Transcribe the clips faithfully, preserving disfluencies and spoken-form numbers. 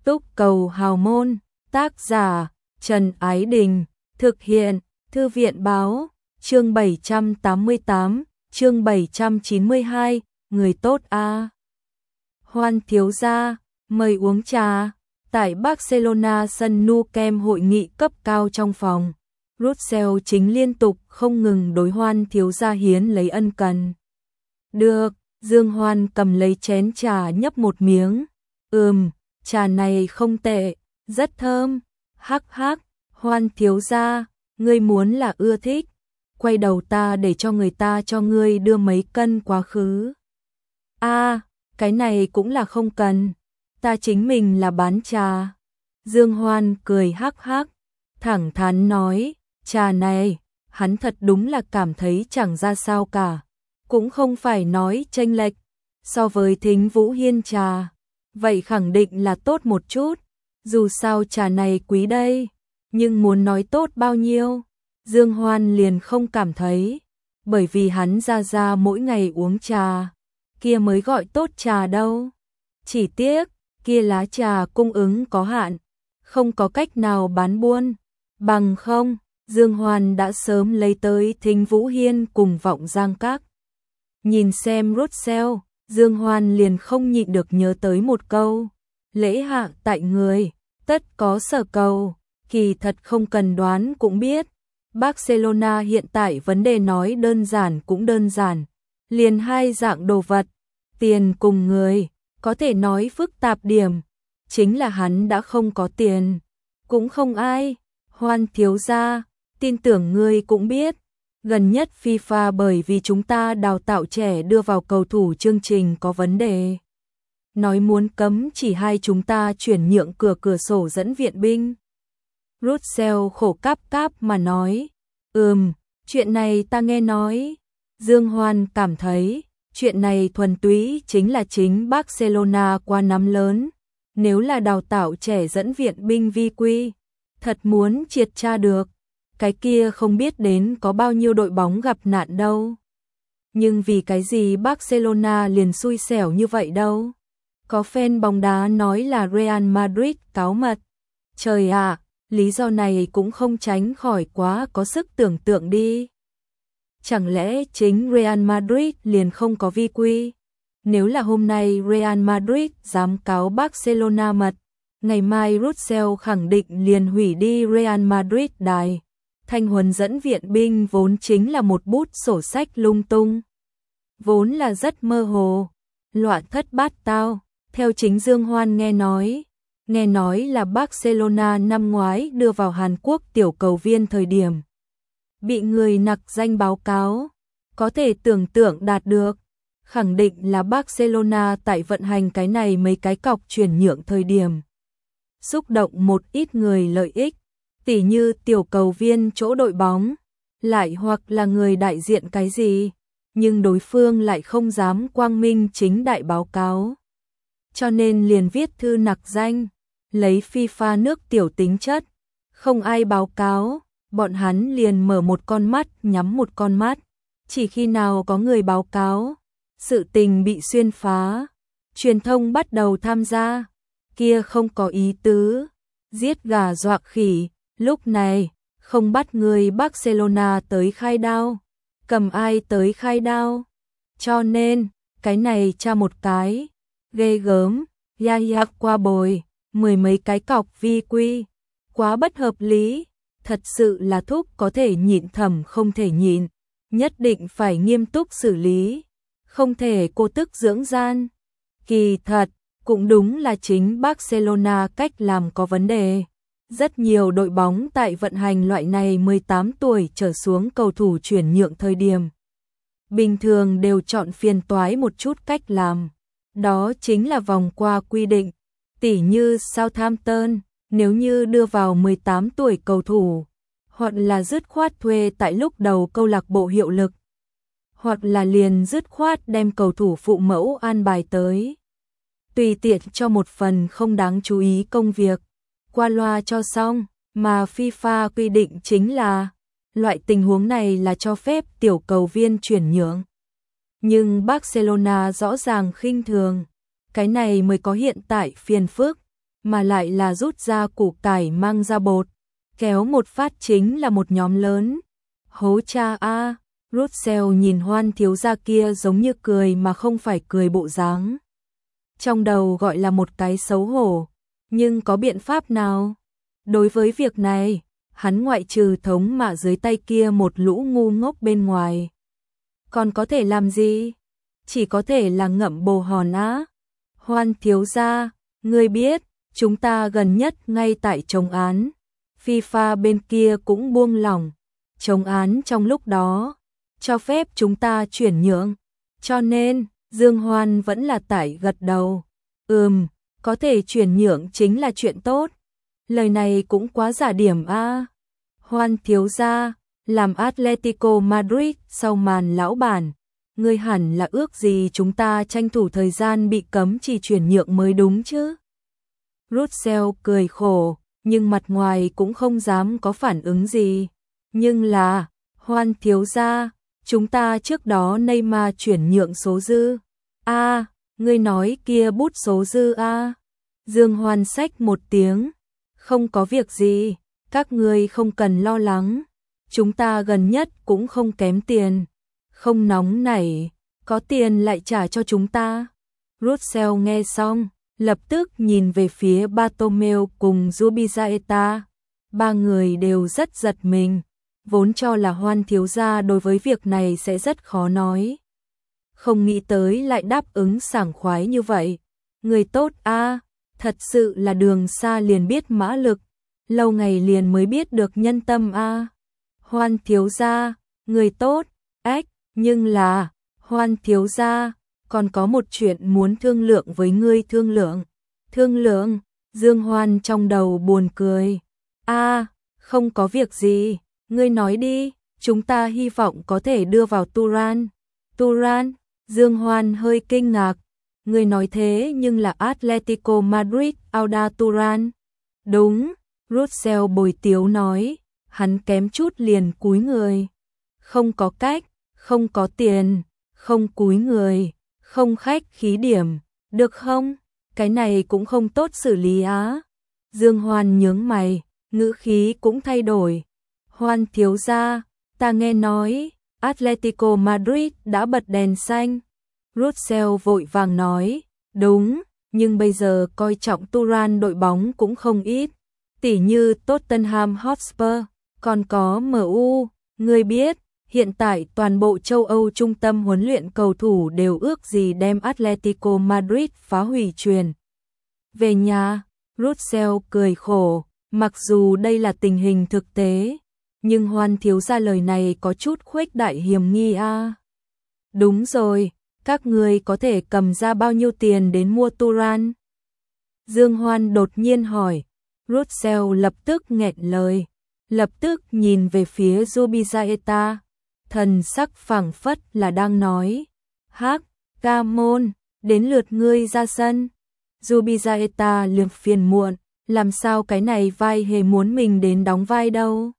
Túc cầu hào môn, tác giả Trần Ái Đình, thực hiện Thư viện báo, chương bảy trăm tám mươi tám, chương bảy trăm chín mươi hai, người tốt a. Hoan thiếu gia, mời uống trà. Tại Barcelona, sân Nou Camp, hội nghị cấp cao trong phòng, Russell chính liên tục không ngừng đối Hoan thiếu gia hiến lấy ân cần. Được, Dương Hoan cầm lấy chén trà nhấp một miếng. Ừm, trà này không tệ, rất thơm. Hắc hắc, Hoan thiếu gia, ngươi muốn là ưa thích, quay đầu ta để cho người ta cho ngươi đưa mấy cân quá khứ. A, à, cái này cũng là không cần, ta chính mình là bán trà. Dương Hoan cười hắc hắc, thẳng thắn nói, trà này, hắn thật đúng là cảm thấy chẳng ra sao cả, cũng không phải nói chênh lệch so với Thính Vũ Hiên trà, vậy khẳng định là tốt một chút, dù sao trà này quý đây, nhưng muốn nói tốt bao nhiêu, Dương Hoan liền không cảm thấy, bởi vì hắn ra ra mỗi ngày uống trà, kia mới gọi tốt trà đâu. Chỉ tiếc, kia lá trà cung ứng có hạn, không có cách nào bán buôn, bằng không, Dương Hoan đã sớm lấy tới Thính Vũ Hiên cùng Vọng Giang Các. Nhìn xem Russell, Dương Hoan liền không nhịn được nhớ tới một câu, lễ hạ tại người, tất có sở cầu, kỳ thật không cần đoán cũng biết. Barcelona hiện tại vấn đề nói đơn giản cũng đơn giản, liền hai dạng đồ vật, tiền cùng người, có thể nói phức tạp điểm, chính là hắn đã không có tiền, cũng không ai. Hoan thiếu gia, tin tưởng ngươi cũng biết, gần nhất FIFA bởi vì chúng ta đào tạo trẻ đưa vào cầu thủ chương trình có vấn đề, nói muốn cấm chỉ hai chúng ta chuyển nhượng cửa cửa sổ dẫn viện binh. Russell khổ cáp cáp mà nói, ừm, chuyện này ta nghe nói. Dương Hoan cảm thấy, chuyện này thuần túy chính là chính Barcelona qua nắm lớn, nếu là đào tạo trẻ dẫn viện binh vi quy, thật muốn triệt tra được, cái kia không biết đến có bao nhiêu đội bóng gặp nạn đâu. Nhưng vì cái gì Barcelona liền xui xẻo như vậy đâu? Có fan bóng đá nói là Real Madrid cáo mật. Trời ạ, lý do này cũng không tránh khỏi quá có sức tưởng tượng đi. Chẳng lẽ chính Real Madrid liền không có vi quy? Nếu là hôm nay Real Madrid dám cáo Barcelona mật, ngày mai Russell khẳng định liền hủy đi Real Madrid đài. Thanh huấn dẫn viện binh vốn chính là một bút sổ sách lung tung, vốn là rất mơ hồ, loạn thất bát tao. Theo chính Dương Hoan nghe nói, nghe nói là Barcelona năm ngoái đưa vào Hàn Quốc tiểu cầu viên thời điểm, bị người nặc danh báo cáo, có thể tưởng tượng đạt được, khẳng định là Barcelona tại vận hành cái này mấy cái cọc chuyển nhượng thời điểm, xúc động một ít người lợi ích, tỉ như tiểu cầu viên chỗ đội bóng, lại hoặc là người đại diện cái gì, nhưng đối phương lại không dám quang minh chính đại báo cáo. Cho nên liền viết thư nặc danh, lấy FIFA nước tiểu tính chất, không ai báo cáo, bọn hắn liền mở một con mắt nhắm một con mắt, chỉ khi nào có người báo cáo, sự tình bị xuyên phá, truyền thông bắt đầu tham gia, kia không có ý tứ, giết gà dọa khỉ, lúc này, không bắt người Barcelona tới khai đao, cầm ai tới khai đao, cho nên, cái này tra một cái, ghê gớm, ya ya qua bồi, mười mấy cái cọc vi quy, quá bất hợp lý, thật sự là thúc có thể nhịn thầm không thể nhịn, nhất định phải nghiêm túc xử lý, không thể cô tức dưỡng gian. Kỳ thật, cũng đúng là chính Barcelona cách làm có vấn đề. Rất nhiều đội bóng tại vận hành loại này mười tám tuổi trở xuống cầu thủ chuyển nhượng thời điểm, bình thường đều chọn phiền toái một chút cách làm. Đó chính là vòng qua quy định, tỉ như Southampton, nếu như đưa vào mười tám tuổi cầu thủ, hoặc là dứt khoát thuê tại lúc đầu câu lạc bộ hiệu lực, hoặc là liền dứt khoát đem cầu thủ phụ mẫu an bài tới. Tùy tiện cho một phần không đáng chú ý công việc, qua loa cho xong, mà FIFA quy định chính là, loại tình huống này là cho phép tiểu cầu viên chuyển nhượng. Nhưng Barcelona rõ ràng khinh thường, cái này mới có hiện tại phiền phức, mà lại là rút ra củ cải mang ra bột, kéo một phát chính là một nhóm lớn. Hố cha a, Russell nhìn Hoan thiếu gia kia giống như cười mà không phải cười bộ dáng. Trong đầu gọi là một cái xấu hổ, nhưng có biện pháp nào? Đối với việc này, hắn ngoại trừ thống mạ dưới tay kia một lũ ngu ngốc bên ngoài. Còn có thể làm gì? Chỉ có thể là ngậm bồ hòn á. Hoan thiếu gia, ngươi biết, chúng ta gần nhất ngay tại chống án. FIFA bên kia cũng buông lỏng. Chống án trong lúc đó, cho phép chúng ta chuyển nhượng. Cho nên, Dương Hoan vẫn là tải gật đầu. Ừm, có thể chuyển nhượng chính là chuyện tốt. Lời này cũng quá giả điểm a. Hoan thiếu gia, làm Atletico Madrid sau màn lão bản, ngươi hẳn là ước gì chúng ta tranh thủ thời gian bị cấm chỉ chuyển nhượng mới đúng chứ. Russell cười khổ, nhưng mặt ngoài cũng không dám có phản ứng gì. Nhưng là, Hoan thiếu gia, chúng ta trước đó Neymar chuyển nhượng số dư. A, à, ngươi nói kia bút số dư a. À. Dương Hoan xách một tiếng, không có việc gì, các ngươi không cần lo lắng. Chúng ta gần nhất cũng không kém tiền. Không nóng nảy, có tiền lại trả cho chúng ta. Russell nghe xong, lập tức nhìn về phía Bartomeu cùng Zubizarreta. Ba người đều rất giật mình, vốn cho là Hoan thiếu gia đối với việc này sẽ rất khó nói. Không nghĩ tới lại đáp ứng sảng khoái như vậy. Người tốt a, à, thật sự là đường xa liền biết mã lực, lâu ngày liền mới biết được nhân tâm a. À. Hoan thiếu gia, người tốt, ếch, nhưng là, Hoan thiếu gia, còn có một chuyện muốn thương lượng với ngươi. Thương lượng, thương lượng, Dương Hoan trong đầu buồn cười. A, à, không có việc gì, ngươi nói đi, chúng ta hy vọng có thể đưa vào Turan. Turan, Dương Hoan hơi kinh ngạc, ngươi nói thế nhưng là Atletico Madrid, Auda Turan. Đúng, Russell bồi tiếu nói, hắn kém chút liền cúi người. Không có cách, không có tiền, không cúi người, không khách khí điểm, được không? Cái này cũng không tốt xử lý á. Dương Hoan nhướng mày, ngữ khí cũng thay đổi. Hoan thiếu gia, ta nghe nói, Atletico Madrid đã bật đèn xanh. Russell vội vàng nói, đúng, nhưng bây giờ coi trọng Turan đội bóng cũng không ít. Tỉ như Tottenham Hotspur, còn có em u, ngươi biết, hiện tại toàn bộ châu Âu trung tâm huấn luyện cầu thủ đều ước gì đem Atletico Madrid phá hủy truyền. Về nhà, Russell cười khổ, mặc dù đây là tình hình thực tế, nhưng Hoan thiếu gia lời này có chút khuếch đại hiểm nghi a. À. Đúng rồi, các ngươi có thể cầm ra bao nhiêu tiền đến mua Turan? Dương Hoan đột nhiên hỏi. Russell lập tức nghẹn lời, lập tức nhìn về phía Zubizarreta, thần sắc phảng phất là đang nói, hắc, ca môn, đến lượt ngươi ra sân. Zubizarreta liếc phiền muộn, làm sao cái này vai hề muốn mình đến đóng vai đâu.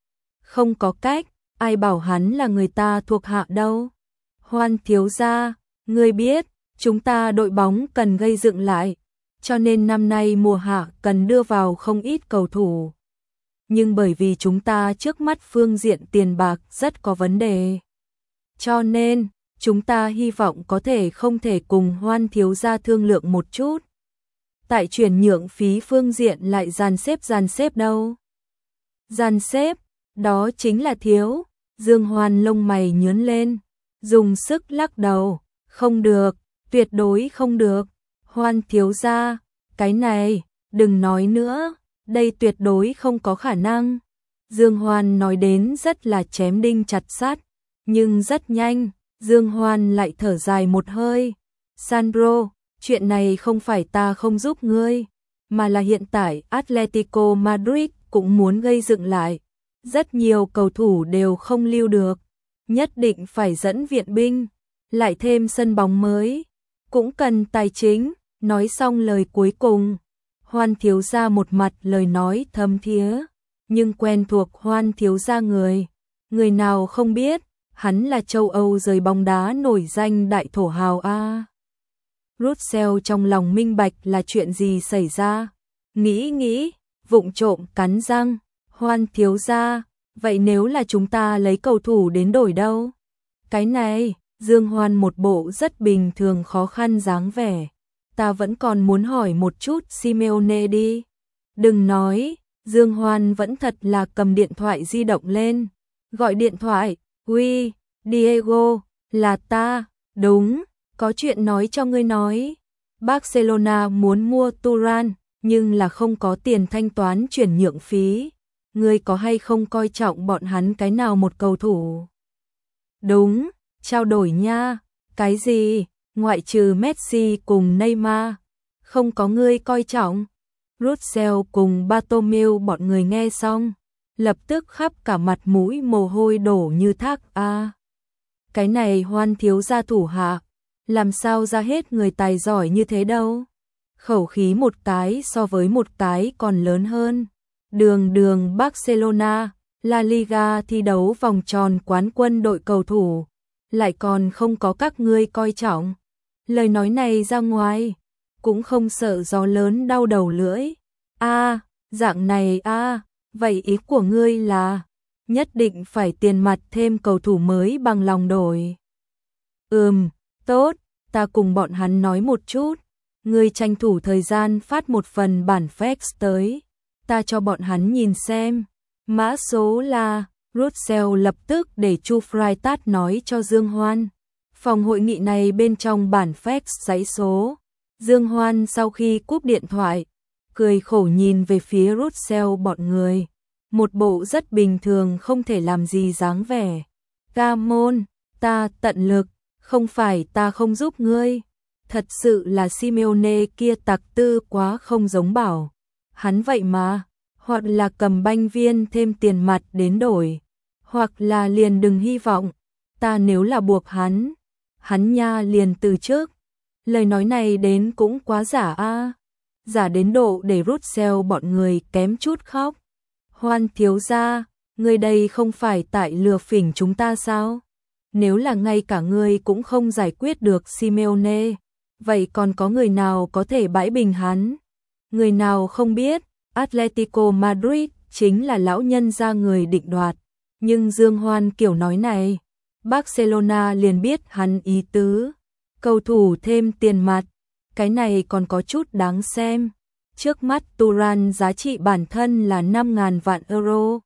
Không có cách, ai bảo hắn là người ta thuộc hạ đâu. Hoan thiếu gia, ngươi biết, chúng ta đội bóng cần gây dựng lại, cho nên năm nay mùa hạ cần đưa vào không ít cầu thủ. Nhưng bởi vì chúng ta trước mắt phương diện tiền bạc rất có vấn đề, cho nên chúng ta hy vọng có thể không thể cùng Hoan thiếu gia thương lượng một chút. Tại chuyển nhượng phí phương diện lại dàn xếp dàn xếp đâu. Dàn xếp, đó chính là thiếu. Dương Hoan lông mày nhướng lên, dùng sức lắc đầu, không được, tuyệt đối không được. Hoan thiếu gia, cái này, đừng nói nữa, đây tuyệt đối không có khả năng. Dương Hoan nói đến rất là chém đinh chặt sắt, nhưng rất nhanh, Dương Hoan lại thở dài một hơi. Sandro, chuyện này không phải ta không giúp ngươi, mà là hiện tại Atletico Madrid cũng muốn gây dựng lại. Rất nhiều cầu thủ đều không lưu được, nhất định phải dẫn viện binh, lại thêm sân bóng mới, cũng cần tài chính. Nói xong lời cuối cùng, Hoan thiếu gia một mặt lời nói thâm thía, nhưng quen thuộc Hoan thiếu gia người, người nào không biết, hắn là châu Âu giới bóng đá nổi danh đại thổ hào a. Russell trong lòng minh bạch là chuyện gì xảy ra, nghĩ nghĩ, vụng trộm cắn răng, Hoan thiếu gia, vậy nếu là chúng ta lấy cầu thủ đến đổi đâu? Cái này, Dương Hoan một bộ rất bình thường khó khăn dáng vẻ. Ta vẫn còn muốn hỏi một chút Simeone đi. Đừng nói, Dương Hoan vẫn thật là cầm điện thoại di động lên. Gọi điện thoại, uy, Diego, là ta, đúng, có chuyện nói cho ngươi nói. Barcelona muốn mua Turan, nhưng là không có tiền thanh toán chuyển nhượng phí. Ngươi có hay không coi trọng bọn hắn cái nào một cầu thủ? Đúng, trao đổi nha, cái gì, ngoại trừ Messi cùng Neymar, không có ngươi coi trọng. Russell cùng Bartomeu bọn người nghe xong, lập tức khắp cả mặt mũi mồ hôi đổ như thác a. À, cái này Hoan thiếu gia thủ hạ, làm sao ra hết người tài giỏi như thế đâu. Khẩu khí một cái so với một cái còn lớn hơn. Đường đường Barcelona, La Liga thi đấu vòng tròn quán quân đội cầu thủ, lại còn không có các ngươi coi trọng. Lời nói này ra ngoài, cũng không sợ gió lớn đau đầu lưỡi. A, à, dạng này a, à, vậy ý của ngươi là nhất định phải tiền mặt thêm cầu thủ mới bằng lòng đổi. Ừm, tốt, ta cùng bọn hắn nói một chút. Ngươi tranh thủ thời gian phát một phần bản fax tới, ta cho bọn hắn nhìn xem. Mã số là, Russell lập tức để Chu Freitas nói cho Dương Hoan. Phòng hội nghị này bên trong bản fax dãy số. Dương Hoan sau khi cúp điện thoại, cười khổ nhìn về phía Russell bọn người. Một bộ rất bình thường không thể làm gì dáng vẻ. Camon, ta tận lực, không phải ta không giúp ngươi. Thật sự là Simeone kia tặc tư quá không giống bảo. Hắn vậy mà, hoặc là cầm banh viên thêm tiền mặt đến đổi, hoặc là liền đừng hy vọng. Ta nếu là buộc hắn, hắn nha liền từ trước. Lời nói này đến cũng quá giả a, à. Giả đến độ để Russell bọn người kém chút khóc. Hoan thiếu gia, ngươi đây không phải tại lừa phỉnh chúng ta sao? Nếu là ngay cả ngươi cũng không giải quyết được Simeone, vậy còn có người nào có thể bãi bình hắn? Người nào không biết, Atletico Madrid chính là lão nhân gia người định đoạt. Nhưng Dương Hoan kiểu nói này, Barcelona liền biết hắn ý tứ. Cầu thủ thêm tiền mặt, cái này còn có chút đáng xem. Trước mắt Turan giá trị bản thân là năm nghìn vạn euro.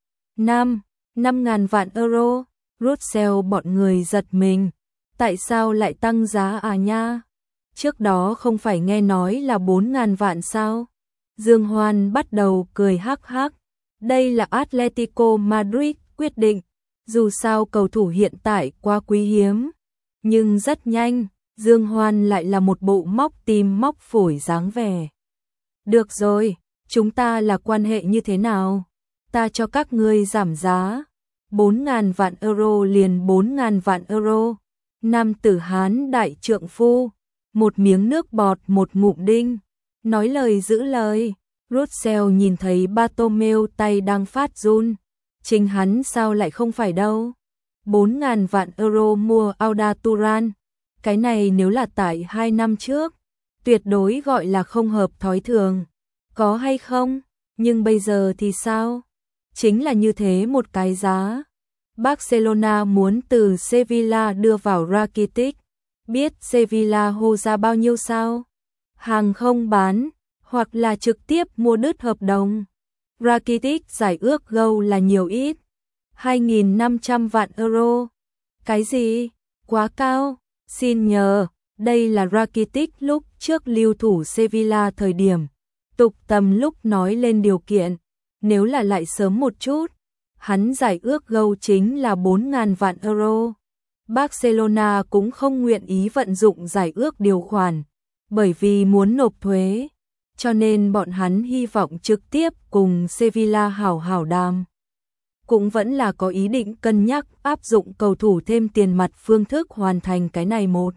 năm, năm nghìn vạn euro, Russell bọn người giật mình. Tại sao lại tăng giá à nha? Trước đó không phải nghe nói là bốn nghìn vạn sao? Dương Hoan bắt đầu cười hắc hắc. Đây là Atletico Madrid quyết định. Dù sao cầu thủ hiện tại quá quý hiếm. Nhưng rất nhanh, Dương Hoan lại là một bộ móc tim móc phổi dáng vẻ. Được rồi, chúng ta là quan hệ như thế nào? Ta cho các ngươi giảm giá. bốn nghìn vạn euro liền bốn nghìn vạn euro. Nam tử Hán đại trượng phu. Một miếng nước bọt một ngụm đinh. Nói lời giữ lời. Russell nhìn thấy Bartomeu tay đang phát run. Chính hắn sao lại không phải đâu. bốn nghìn vạn euro mua Arda Turan. Cái này nếu là tại hai năm trước, tuyệt đối gọi là không hợp thói thường. Có hay không? Nhưng bây giờ thì sao? Chính là như thế một cái giá. Barcelona muốn từ Sevilla đưa vào Rakitic. Biết Sevilla hô ra bao nhiêu sao? Hàng không bán, hoặc là trực tiếp mua đứt hợp đồng. Rakitic giải ước gâu là nhiều ít. hai nghìn năm trăm vạn euro. Cái gì? Quá cao. Xin nhờ, đây là Rakitic lúc trước lưu thủ Sevilla thời điểm. Tục tầm lúc nói lên điều kiện. Nếu là lại sớm một chút, hắn giải ước gâu chính là bốn nghìn vạn euro. Barcelona cũng không nguyện ý vận dụng giải ước điều khoản, bởi vì muốn nộp thuế. Cho nên bọn hắn hy vọng trực tiếp cùng Sevilla hảo hảo đàm. Cũng vẫn là có ý định cân nhắc áp dụng cầu thủ thêm tiền mặt phương thức hoàn thành cái này một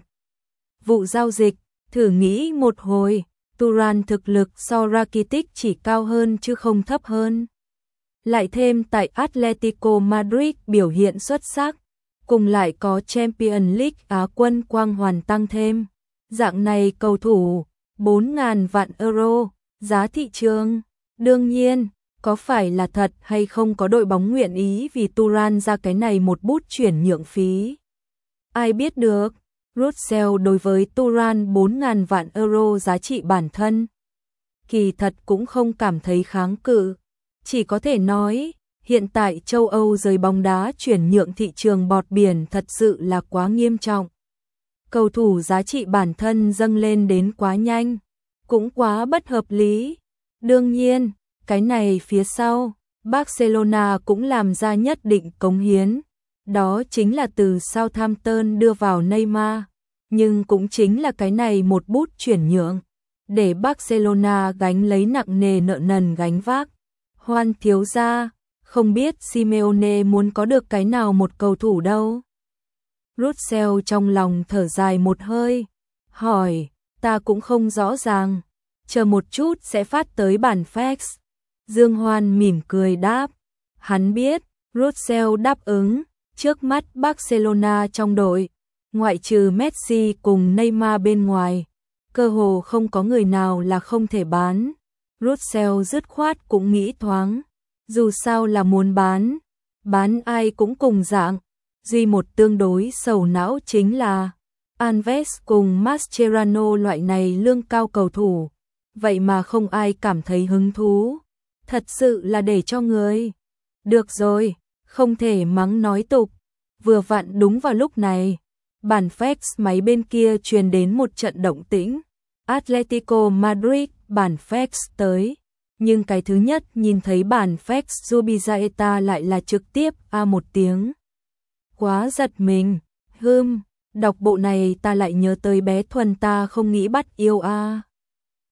vụ giao dịch. Thử nghĩ một hồi, Turan thực lực so Rakitic chỉ cao hơn chứ không thấp hơn. Lại thêm tại Atletico Madrid biểu hiện xuất sắc, cùng lại có Champions League Á quân quang hoàn tăng thêm. Dạng này cầu thủ, bốn nghìn vạn euro, Giá thị trường, đương nhiên, có phải là thật hay không có đội bóng nguyện ý vì Turan ra cái này một bút chuyển nhượng phí. Ai biết được, Russell đối với Turan bốn nghìn vạn euro giá trị bản thân. Kỳ thật cũng không cảm thấy kháng cự, chỉ có thể nói, hiện tại châu Âu giới bóng đá chuyển nhượng thị trường bọt biển thật sự là quá nghiêm trọng. Cầu thủ giá trị bản thân dâng lên đến quá nhanh, cũng quá bất hợp lý. Đương nhiên, cái này phía sau, Barcelona cũng làm ra nhất định cống hiến. Đó chính là từ Southampton đưa vào Neymar, nhưng cũng chính là cái này một bút chuyển nhượng, để Barcelona gánh lấy nặng nề nợ nần gánh vác. Hoan thiếu gia, không biết Simeone muốn có được cái nào một cầu thủ đâu. Russell trong lòng thở dài một hơi, hỏi, ta cũng không rõ ràng, chờ một chút sẽ phát tới bản fax. Dương Hoan mỉm cười đáp, hắn biết, Russell đáp ứng, trước mắt Barcelona trong đội, ngoại trừ Messi cùng Neymar bên ngoài, cơ hồ không có người nào là không thể bán. Russell dứt khoát cũng nghĩ thoáng, dù sao là muốn bán, bán ai cũng cùng dạng, duy một tương đối sầu não chính là Alves cùng Mascherano loại này lương cao cầu thủ, vậy mà không ai cảm thấy hứng thú, thật sự là để cho người. Được rồi, không thể mắng nói tục, vừa vặn đúng vào lúc này, bản fax máy bên kia truyền đến một trận động tĩnh, Atletico Madrid bản fax tới, nhưng cái thứ nhất nhìn thấy bản fax Zubizarreta lại là trực tiếp a một tiếng. Quá giật mình, hưm, đọc bộ này ta lại nhớ tới bé Thuần ta không nghĩ bắt yêu a.